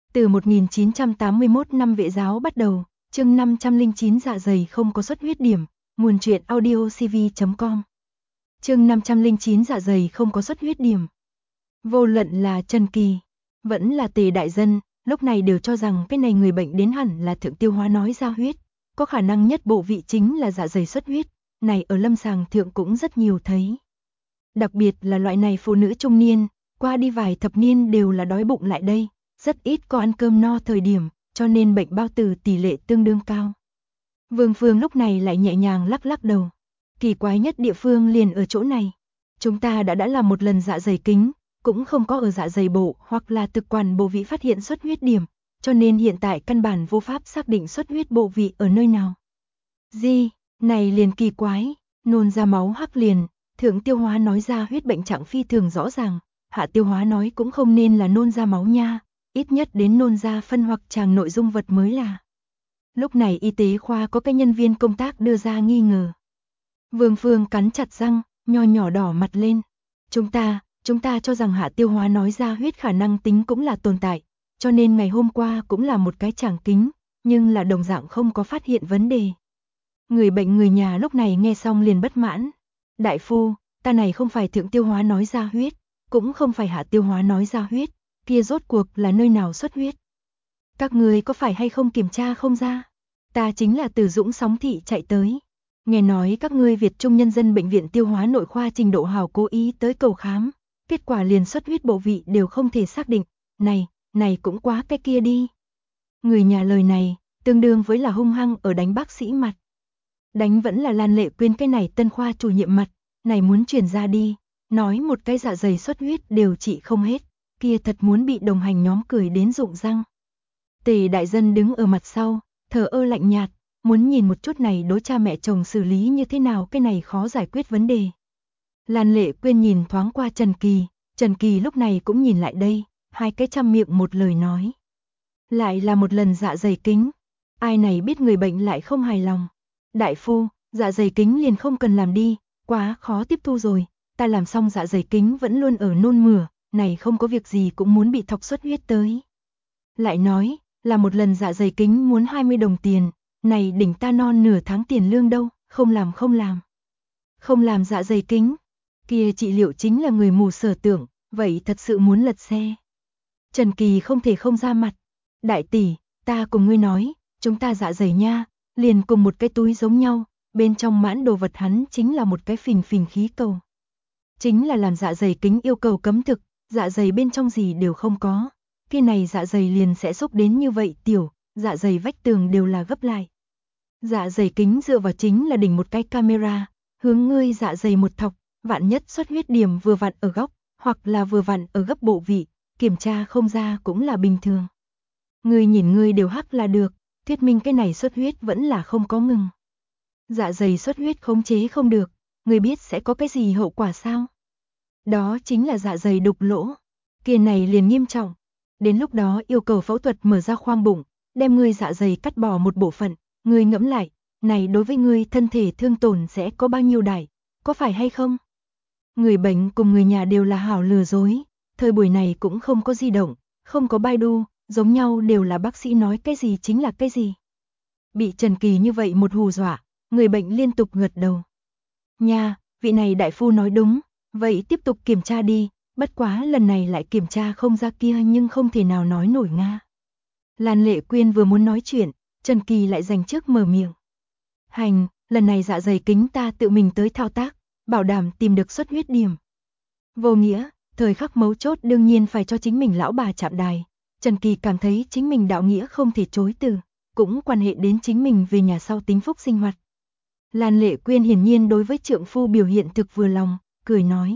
Từ 1981 năm vệ giáo bắt đầu, chương 509 dạ dày không có xuất huyết điểm, nguồn truyện audio cv.com. Chương 509 dạ dày không có xuất huyết điểm. Vô luận là Trần Kỳ, vẫn là Tề Đại Dân, lúc này đều cho rằng cái này người bệnh đến hẳn là thượng tiêu hóa nói ra huyết, có khả năng nhất bộ vị chính là dạ dày xuất huyết, này ở lâm sàng thượng cũng rất nhiều thấy. Đặc biệt là loại này phụ nữ trung niên, qua đi vài thập niên đều là đói bụng lại đây, rất ít có ăn cơm no thời điểm, cho nên bệnh bao tử tỷ lệ tương đương cao. Vương Phương lúc này lại nhẹ nhàng lắc lắc đầu. Kỳ quái nhất địa phương liền ở chỗ này. Chúng ta đã làm một lần dạ dày kính, cũng không có ở dạ dày bộ hoặc là thực quản bộ vị phát hiện xuất huyết điểm, cho nên hiện tại căn bản vô pháp xác định xuất huyết bộ vị ở nơi nào. Gì, này liền kỳ quái, nôn ra máu hắc liền, thượng tiêu hóa nói ra huyết bệnh trạng phi thường rõ ràng, hạ tiêu hóa nói cũng không nên là nôn ra máu nha, ít nhất đến nôn ra phân hoặc tràng nội dung vật mới là. Lúc này y tế khoa có cái nhân viên công tác đưa ra nghi ngờ. Vương Phương cắn chặt răng, nho nhỏ đỏ mặt lên. Chúng ta cho rằng hạ tiêu hóa nói ra huyết khả năng tính cũng là tồn tại, cho nên ngày hôm qua cũng là một cái tràng kính, nhưng là đồng dạng không có phát hiện vấn đề. Người bệnh người nhà lúc này nghe xong liền bất mãn. Đại phu, ta này không phải thượng tiêu hóa nói ra huyết, cũng không phải hạ tiêu hóa nói ra huyết, kia rốt cuộc là nơi nào xuất huyết. Các người có phải hay không kiểm tra không ra? Ta chính là từ Dũng Sóng Thị chạy tới. Nghe nói các ngươi Việt Trung Nhân dân Bệnh viện Tiêu hóa Nội khoa Trình Độ Hào cố ý tới cầu khám, kết quả liền xuất huyết bộ vị đều không thể xác định, này cũng quá cái kia đi. Người nhà lời này, tương đương với là hung hăng ở đánh bác sĩ mặt. Đánh vẫn là Lan Lệ Quyên cái này tân khoa chủ nhiệm mặt, này muốn truyền ra đi, nói một cái dạ dày xuất huyết đều trị không hết, kia thật muốn bị đồng hành nhóm cười đến rụng răng. Tề Đại Dân đứng ở mặt sau, thờ ơ lạnh nhạt, muốn nhìn một chút này đối cha mẹ chồng xử lý như thế nào cái này khó giải quyết vấn đề. Lan Lệ Quyên nhìn thoáng qua Trần Kỳ lúc này cũng nhìn lại đây, hai cái trăm miệng một lời nói. Lại là một lần dạ dày kính, ai này biết người bệnh lại không hài lòng. Đại phu, dạ dày kính liền không cần làm đi, quá khó tiếp thu rồi, ta làm xong dạ dày kính vẫn luôn ở nôn mửa, này không có việc gì cũng muốn bị thọc xuất huyết tới. Lại nói, là một lần dạ dày kính muốn 20 đồng tiền, này đỉnh ta non nửa tháng tiền lương đâu, không làm. Không làm dạ dày kính, kia trị liệu chính là người mù sở tưởng, vậy thật sự muốn lật xe. Trần Kỳ không thể không ra mặt. Đại tỷ, ta cùng ngươi nói, chúng ta dạ dày nha, liền cùng một cái túi giống nhau, bên trong mãn đồ vật hắn chính là một cái phình khí cầu. Chính là làm dạ dày kính yêu cầu cấm thực, dạ dày bên trong gì đều không có. Khi này dạ dày liền sẽ xúc đến như vậy tiểu, dạ dày vách tường đều là gấp lại. Dạ dày kính dựa vào chính là đỉnh một cái camera, hướng ngươi dạ dày một thọc, vạn nhất xuất huyết điểm vừa vặn ở góc, hoặc là vừa vặn ở gấp bộ vị, kiểm tra không ra cũng là bình thường. Ngươi nhìn ngươi đều hắc là được, thuyết minh cái này xuất huyết vẫn là không có ngừng. Dạ dày xuất huyết khống chế không được, ngươi biết sẽ có cái gì hậu quả sao? Đó chính là dạ dày đục lỗ, kia này liền nghiêm trọng. Đến lúc đó yêu cầu phẫu thuật mở ra khoang bụng, đem ngươi dạ dày cắt bỏ một bộ phận, ngươi ngẫm lại, này đối với ngươi thân thể thương tổn sẽ có bao nhiêu đại, có phải hay không? Người bệnh cùng người nhà đều là hảo lừa dối, thời buổi này cũng không có di động, không có Baidu, giống nhau đều là bác sĩ nói cái gì chính là cái gì. Bị Trần Kỳ như vậy một hù dọa, người bệnh liên tục gật đầu. Nha, vị này đại phu nói đúng, vậy tiếp tục kiểm tra đi, bất quá lần này lại kiểm tra không ra kia nhưng không thể nào nói nổi nga. Lan Lệ Quyên vừa muốn nói chuyện, Trần Kỳ lại dành trước mở miệng. Hành, lần này dạ dày kính ta tự mình tới thao tác, bảo đảm tìm được xuất huyết điểm. Vô nghĩa, thời khắc mấu chốt đương nhiên phải cho chính mình lão bà chạm đài. Trần Kỳ cảm thấy chính mình đạo nghĩa không thể chối từ, cũng quan hệ đến chính mình về nhà sau tính phúc sinh hoạt. Lan Lệ Quyên hiển nhiên đối với trượng phu biểu hiện thực vừa lòng, cười nói.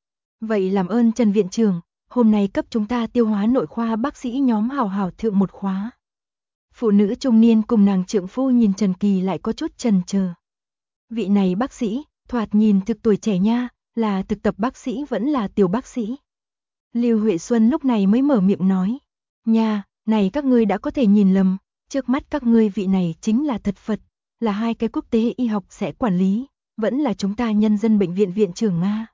Vậy làm ơn Trần Viện trưởng, hôm nay cấp chúng ta Tiêu hóa Nội khoa bác sĩ nhóm hào hào thượng một khóa. Phụ nữ trung niên cùng nàng trượng phu nhìn Trần Kỳ lại có chút chần chờ. Vị này bác sĩ, thoạt nhìn thực tuổi trẻ nha, là thực tập bác sĩ vẫn là tiểu bác sĩ. Lưu Huệ Xuân lúc này mới mở miệng nói. Nha, này các ngươi đã có thể nhìn lầm, trước mắt các ngươi vị này chính là thật Phật, là hai cái quốc tế y học sẽ quản lý, vẫn là chúng ta nhân dân bệnh viện viện trưởng Nga.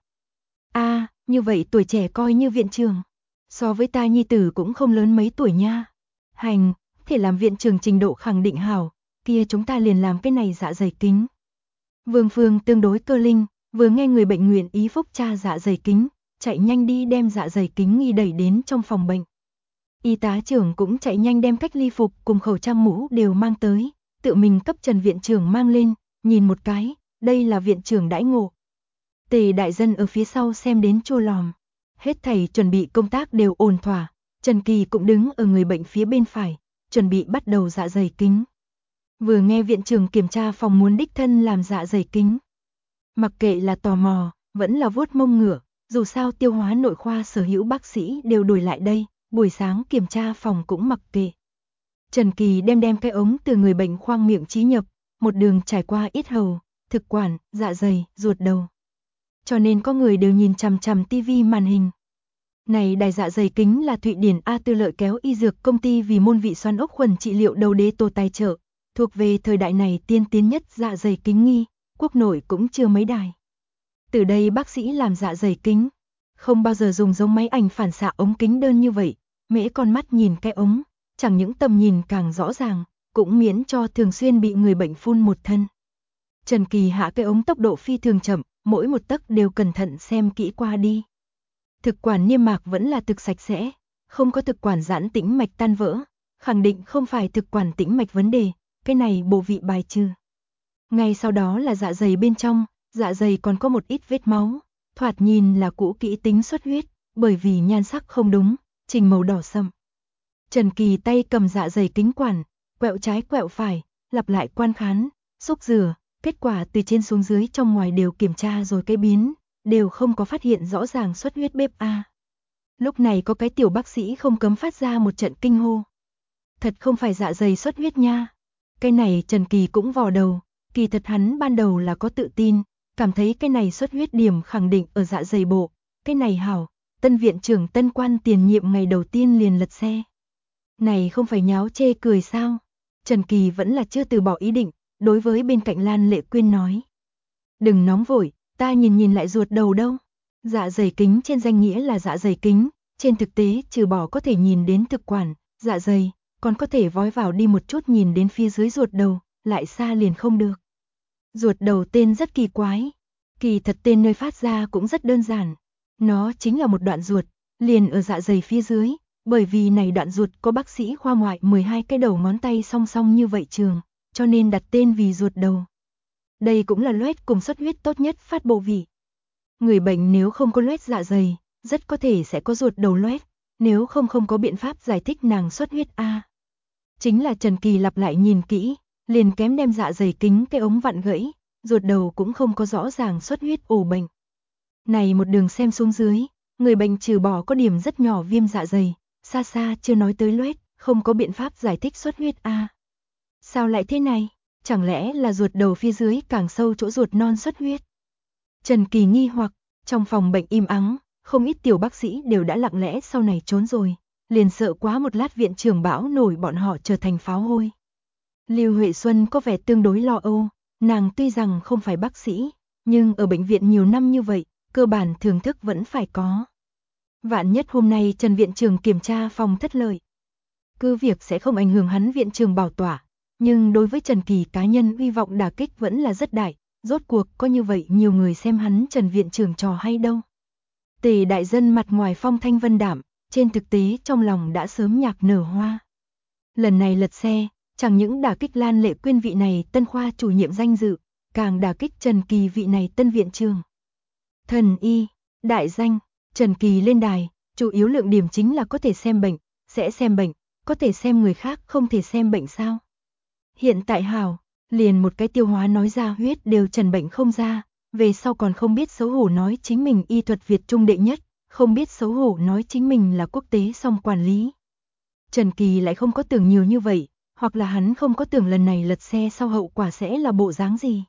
Như vậy tuổi trẻ coi như viện trưởng, so với ta nhi tử cũng không lớn mấy tuổi nha. Hành, thể làm viện trưởng trình độ khẳng định hảo, kia chúng ta liền làm cái này dạ dày kính. Vương Phương tương đối cơ linh, vừa nghe người bệnh nguyện ý phúc tra dạ dày kính, chạy nhanh đi đem dạ dày kính nghi đẩy đến trong phòng bệnh. Y tá trưởng cũng chạy nhanh đem cách ly phục cùng khẩu trang mũ đều mang tới, tự mình cấp Trần viện trưởng mang lên, nhìn một cái, đây là viện trưởng đãi ngộ. Tề đại dân ở phía sau xem đến chua lòm, hết thảy chuẩn bị công tác đều ổn thỏa, Trần Kỳ cũng đứng ở người bệnh phía bên phải, chuẩn bị bắt đầu dạ dày kính. Vừa nghe viện trưởng kiểm tra phòng muốn đích thân làm dạ dày kính. Mặc kệ là tò mò, vẫn là vuốt mông ngựa, dù sao tiêu hóa nội khoa sở hữu bác sĩ đều đuổi lại đây, buổi sáng kiểm tra phòng cũng mặc kệ. Trần Kỳ đem cái ống từ người bệnh khoang miệng trí nhập, một đường trải qua yết hầu, thực quản, dạ dày, ruột đầu. Cho nên có người đều nhìn chằm chằm tivi màn hình. Này đài dạ dày kính là Thụy Điển A Tư Lợi kéo y dược công ty vì môn vị xoắn ốc khuẩn trị liệu đầu đế tô tài trợ, thuộc về thời đại này tiên tiến nhất dạ dày kính nghi, quốc nội cũng chưa mấy đài. Từ đây bác sĩ làm dạ dày kính, không bao giờ dùng giống máy ảnh phản xạ ống kính đơn như vậy, mễ con mắt nhìn cái ống, chẳng những tầm nhìn càng rõ ràng, cũng miễn cho thường xuyên bị người bệnh phun một thân. Trần Kỳ hạ cái ống tốc độ phi thường chậm, mỗi một tấc đều cẩn thận xem kỹ qua đi. Thực quản niêm mạc vẫn là thực sạch sẽ, không có thực quản giãn tĩnh mạch tan vỡ, khẳng định không phải thực quản tĩnh mạch vấn đề, cái này bộ vị bài trừ. Ngay sau đó là dạ dày bên trong, dạ dày còn có một ít vết máu, thoạt nhìn là cũ kỹ tính xuất huyết, bởi vì nhan sắc không đúng, trình màu đỏ sậm. Trần Kỳ tay cầm dạ dày kính quản, quẹo trái quẹo phải, lặp lại quan khán, xúc rửa, kết quả từ trên xuống dưới trong ngoài đều kiểm tra rồi cái biến, đều không có phát hiện rõ ràng xuất huyết bếp A. Lúc này có cái tiểu bác sĩ không cấm phát ra một trận kinh hô. Thật không phải dạ dày xuất huyết nha. Cái này Trần Kỳ cũng vò đầu, kỳ thật hắn ban đầu là có tự tin, cảm thấy cái này xuất huyết điểm khẳng định ở dạ dày bộ, cái này hảo, tân viện trưởng tân quan tiền nhiệm ngày đầu tiên liền lật xe. Này không phải nháo chê cười sao? Trần Kỳ vẫn là chưa từ bỏ ý định, đối với bên cạnh Lan Lệ Quyên nói. Đừng nóng vội, ta nhìn lại ruột đầu đâu. Dạ dày kính trên danh nghĩa là dạ dày kính, trên thực tế trừ bỏ có thể nhìn đến thực quản, dạ dày, còn có thể vói vào đi một chút nhìn đến phía dưới ruột đầu, lại xa liền không được. Ruột đầu tên rất kỳ quái, kỳ thật tên nơi phát ra cũng rất đơn giản. Nó chính là một đoạn ruột, liền ở dạ dày phía dưới, bởi vì này đoạn ruột có bác sĩ khoa ngoại 12 cái đầu ngón tay song song như vậy trường, cho nên đặt tên vì ruột đầu. Đây cũng là loét cùng xuất huyết tốt nhất phát bộ vị. Người bệnh nếu không có loét dạ dày, rất có thể sẽ có ruột đầu loét, nếu không có biện pháp giải thích nàng xuất huyết A. Chính là Trần Kỳ lặp lại nhìn kỹ, liền kém đem dạ dày kính cái ống vặn gãy, ruột đầu cũng không có rõ ràng xuất huyết ổ bệnh. Này một đường xem xuống dưới, người bệnh trừ bỏ có điểm rất nhỏ viêm dạ dày, xa xa chưa nói tới loét, không có biện pháp giải thích xuất huyết A. Sao lại thế này? Chẳng lẽ là ruột đầu phía dưới càng sâu chỗ ruột non xuất huyết? Trần Kỳ nghi hoặc, trong phòng bệnh im ắng, không ít tiểu bác sĩ đều đã lặng lẽ sau này trốn rồi, liền sợ quá một lát viện trưởng bão nổi bọn họ trở thành pháo hôi. Lưu Huệ Xuân có vẻ tương đối lo âu, nàng tuy rằng không phải bác sĩ, nhưng ở bệnh viện nhiều năm như vậy, cơ bản thưởng thức vẫn phải có. Vạn nhất hôm nay Trần viện trưởng kiểm tra phòng thất lợi, cứ việc sẽ không ảnh hưởng hắn viện trưởng bảo tỏa, nhưng đối với Trần Kỳ cá nhân hy vọng đả kích vẫn là rất đại, rốt cuộc có như vậy nhiều người xem hắn Trần viện trưởng trò hay đâu. Tề đại dân mặt ngoài phong thanh vân đạm, trên thực tế trong lòng đã sớm nhạc nở hoa. Lần này lật xe, chẳng những đả kích Lan Lệ Quyên vị này tân khoa chủ nhiệm danh dự, càng đả kích Trần Kỳ vị này tân viện trưởng. Thần y, đại danh, Trần Kỳ lên đài, chủ yếu lượng điểm chính là có thể xem bệnh, sẽ xem bệnh, có thể xem người khác không thể xem bệnh sao. Hiện tại hào, liền một cái tiêu hóa nói ra huyết đều trần bệnh không ra, về sau còn không biết xấu hổ nói chính mình y thuật Việt trung đệ nhất, không biết xấu hổ nói chính mình là quốc tế song quản lý. Trần Kỳ lại không có tưởng nhiều như vậy, hoặc là hắn không có tưởng lần này lật xe sau hậu quả sẽ là bộ dáng gì.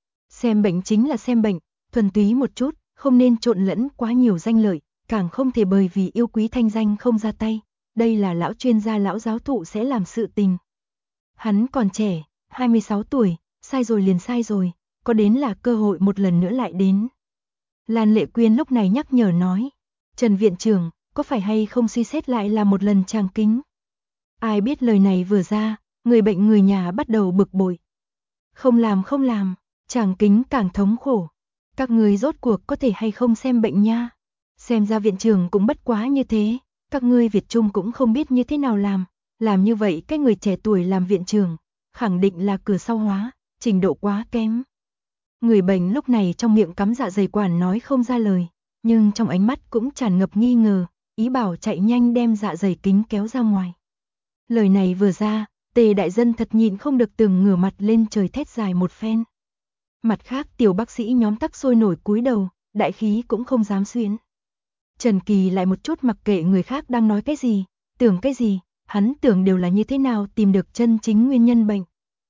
Xem bệnh chính là xem bệnh, thuần túy một chút, không nên trộn lẫn quá nhiều danh lợi, càng không thể bởi vì yêu quý thanh danh không ra tay, đây là lão chuyên gia lão giáo thụ sẽ làm sự tình. Hắn còn trẻ, 26 tuổi, sai rồi liền sai rồi, có đến là cơ hội một lần nữa lại đến. Lan Lệ Quyên lúc này nhắc nhở nói, Trần viện trưởng, có phải hay không suy xét lại là một lần tràng kính? Ai biết lời này vừa ra, người bệnh người nhà bắt đầu bực bội. Không làm, chàng Kính càng thống khổ. Các người rốt cuộc có thể hay không xem bệnh nha. Xem ra viện trưởng cũng bất quá như thế, các ngươi Việt Trung cũng không biết như thế nào làm như vậy cái người trẻ tuổi làm viện trưởng, khẳng định là cửa sau hóa, trình độ quá kém. Người bệnh lúc này trong miệng cắm dạ dày quản nói không ra lời, nhưng trong ánh mắt cũng tràn ngập nghi ngờ, ý bảo chạy nhanh đem dạ dày kính kéo ra ngoài. Lời này vừa ra, Tề đại dân thật nhịn không được từng ngửa mặt lên trời thét dài một phen. Mặt khác tiểu bác sĩ nhóm tắc sôi nổi cúi đầu, đại khí cũng không dám xuyến. Trần Kỳ lại một chút mặc kệ người khác đang nói cái gì, tưởng cái gì, hắn tưởng đều là như thế nào tìm được chân chính nguyên nhân bệnh.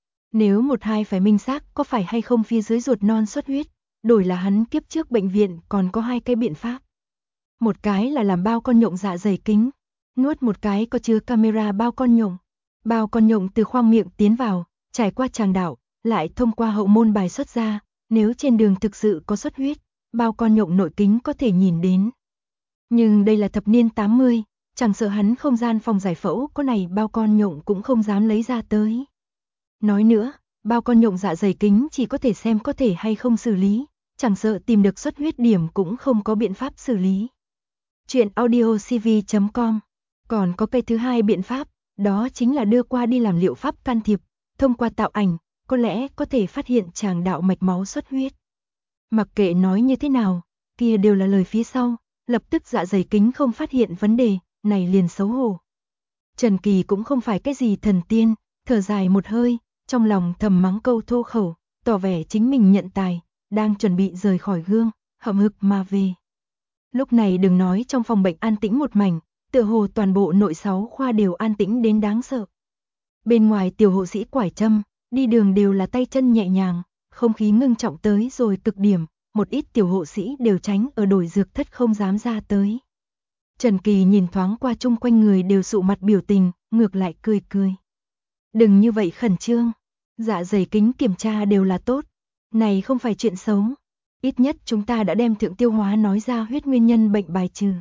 Nếu một hai phải minh xác có phải hay không phía dưới ruột non xuất huyết, đổi là hắn kiếp trước bệnh viện còn có hai cái biện pháp. Một cái là làm bao con nhộng dạ dày kính, nuốt một cái có chứa camera bao con nhộng. Bao con nhộng từ khoang miệng tiến vào, trải qua tràng đạo, lại thông qua hậu môn bài xuất ra, nếu trên đường thực sự có xuất huyết, bao con nhộng nội kính có thể nhìn đến. Nhưng đây là thập niên 80, chẳng sợ hắn không gian phòng giải phẫu có này bao con nhộng cũng không dám lấy ra tới. Nói nữa, bao con nhộng dạ dày kính chỉ có thể xem có thể hay không xử lý, chẳng sợ tìm được xuất huyết điểm cũng không có biện pháp xử lý. Chuyện audiocv.com. Còn có cái thứ hai biện pháp, đó chính là đưa qua đi làm liệu pháp can thiệp, thông qua tạo ảnh, có lẽ có thể phát hiện tràng đạo mạch máu xuất huyết. Mặc kệ nói như thế nào, kia đều là lời phía sau, lập tức dạ dày kính không phát hiện vấn đề, này liền xấu hổ. Trần Kỳ cũng không phải cái gì thần tiên, thở dài một hơi, trong lòng thầm mắng câu thô khẩu, tỏ vẻ chính mình nhận tài, đang chuẩn bị rời khỏi gương, hậm hực mà về. Lúc này đừng nói trong phòng bệnh an tĩnh một mảnh, tựa hồ toàn bộ nội 6 khoa đều an tĩnh đến đáng sợ. Bên ngoài tiểu hộ sĩ quải châm, đi đường đều là tay chân nhẹ nhàng, không khí ngưng trọng tới rồi cực điểm, một ít tiểu hộ sĩ đều tránh ở đổi dược thất không dám ra tới. Trần Kỳ nhìn thoáng qua chung quanh người đều sụ mặt biểu tình, ngược lại cười cười. Đừng như vậy khẩn trương, dạ dày kính kiểm tra đều là tốt, này không phải chuyện xấu. Ít nhất chúng ta đã đem thượng tiêu hóa nói ra huyết nguyên nhân bệnh bài trừ.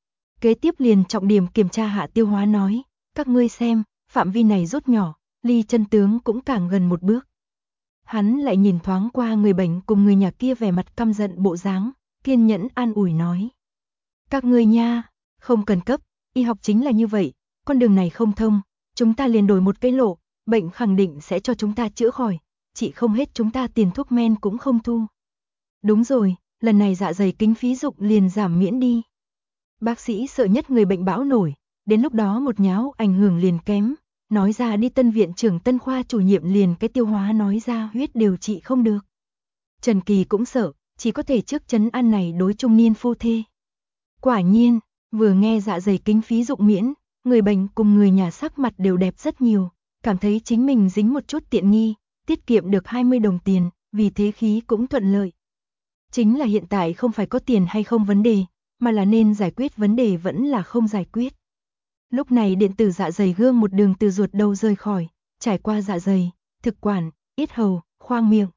Kế tiếp liền trọng điểm kiểm tra hạ tiêu hóa nói, các ngươi xem, phạm vi này rút nhỏ, ly chân tướng cũng càng gần một bước. Hắn lại nhìn thoáng qua người bệnh cùng người nhà kia vẻ mặt căm giận bộ dáng, kiên nhẫn an ủi nói. Các ngươi nha, không cần cấp, y học chính là như vậy, con đường này không thông, chúng ta liền đổi một cái lộ, bệnh khẳng định sẽ cho chúng ta chữa khỏi, chỉ không hết chúng ta tiền thuốc men cũng không thu. Đúng rồi, lần này dạ dày kính phí dụng liền giảm miễn đi. Bác sĩ sợ nhất người bệnh bão nổi, đến lúc đó một nháo ảnh hưởng liền kém, nói ra đi tân viện trưởng tân khoa chủ nhiệm liền cái tiêu hóa nói ra huyết điều trị không được. Trần Kỳ cũng sợ, chỉ có thể trước trấn an này đối trung niên phu thê. Quả nhiên, vừa nghe dạ dày kính phí dụng miễn, người bệnh cùng người nhà sắc mặt đều đẹp rất nhiều, cảm thấy chính mình dính một chút tiện nghi, tiết kiệm được 20 đồng tiền, vì thế khí cũng thuận lợi. Chính là hiện tại không phải có tiền hay không vấn đề, mà là nên giải quyết vấn đề vẫn là không giải quyết. Lúc này điện tử dạ dày gương một đường từ ruột đầu rời khỏi, trải qua dạ dày, thực quản, yết hầu, khoang miệng.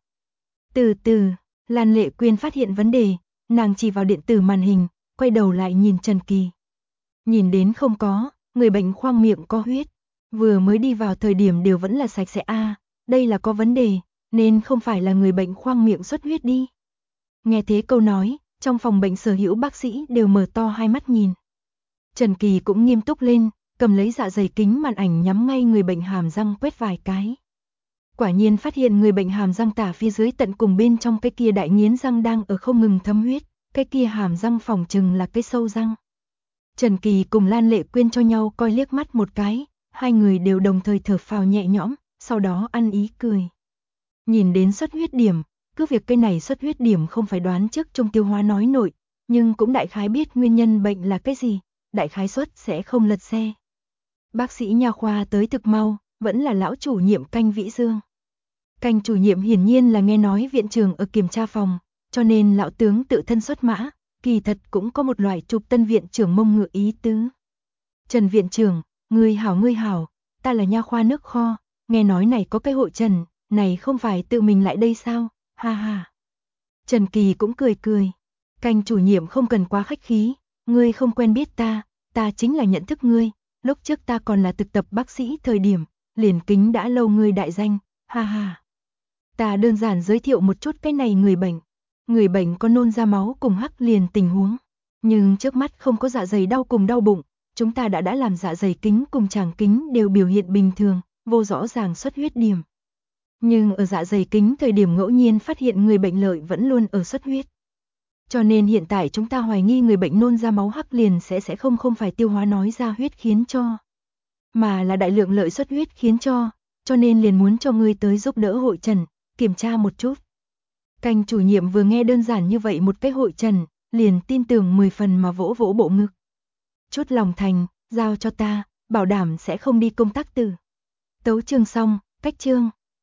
Từ từ, Lan Lệ Quyên phát hiện vấn đề, nàng chỉ vào điện tử màn hình, quay đầu lại nhìn Trần Kỳ. Nhìn đến không có, người bệnh khoang miệng có huyết, vừa mới đi vào thời điểm đều vẫn là sạch sẽ đây là có vấn đề, nên không phải là người bệnh khoang miệng xuất huyết đi. Nghe thế câu nói, trong phòng bệnh sở hữu bác sĩ đều mở to hai mắt nhìn. Trần Kỳ cũng nghiêm túc lên, cầm lấy dạ dày kính màn ảnh nhắm ngay người bệnh hàm răng quét vài cái. Quả nhiên phát hiện người bệnh hàm răng tả phía dưới tận cùng bên trong cái kia đại nghiến răng đang ở không ngừng thấm huyết, cái kia hàm răng phòng trừng là cái sâu răng. Trần Kỳ cùng Lan Lệ Quyên cho nhau coi liếc mắt một cái, hai người đều đồng thời thở phào nhẹ nhõm, sau đó ăn ý cười. Nhìn đến xuất huyết điểm, cứ việc cái này xuất huyết điểm không phải đoán trước trong tiêu hóa nói nội, nhưng cũng đại khái biết nguyên nhân bệnh là cái gì, đại khái suất sẽ không lật xe. Bác sĩ nha khoa tới thực mau, vẫn là lão chủ nhiệm Canh Vĩ Dương. Canh chủ nhiệm hiển nhiên là nghe nói viện trưởng ở kiểm tra phòng, cho nên lão tướng tự thân xuất mã, kỳ thật cũng có một loại chụp tân viện trưởng mông ngựa ý tứ. Trần viện trưởng, ngươi hảo, ta là nha khoa nước kho, nghe nói này có cái hội trần, này không phải tự mình lại đây sao, ha ha. Trần Kỳ cũng cười cười, Canh chủ nhiệm không cần quá khách khí, ngươi không quen biết ta chính là nhận thức ngươi, Lúc trước ta còn là thực tập bác sĩ thời điểm, liền kính đã lâu ngươi đại danh, ha ha. Ta đơn giản giới thiệu một chút cái này người bệnh. Người bệnh có nôn ra máu cùng hắc liền tình huống. Nhưng trước mắt không có dạ dày đau cùng đau bụng, chúng ta đã làm dạ dày kính cùng tràng kính đều biểu hiện bình thường, vô rõ ràng xuất huyết điểm. Nhưng ở dạ dày kính thời điểm ngẫu nhiên phát hiện người bệnh lợi vẫn luôn ở xuất huyết. Cho nên hiện tại chúng ta hoài nghi người bệnh nôn ra máu hắc liền sẽ không phải tiêu hóa nói ra huyết khiến cho, mà là đại lượng lợi xuất huyết khiến cho nên liền muốn cho ngươi tới giúp đỡ hội trần, kiểm tra một chút. Canh chủ nhiệm vừa nghe đơn giản như vậy một cái hội trần, liền tin tưởng 10 phần mà vỗ vỗ bộ ngực. Chút lòng thành, giao cho ta, bảo đảm sẽ không đi công tác từ. Tấu chương xong, cách chương.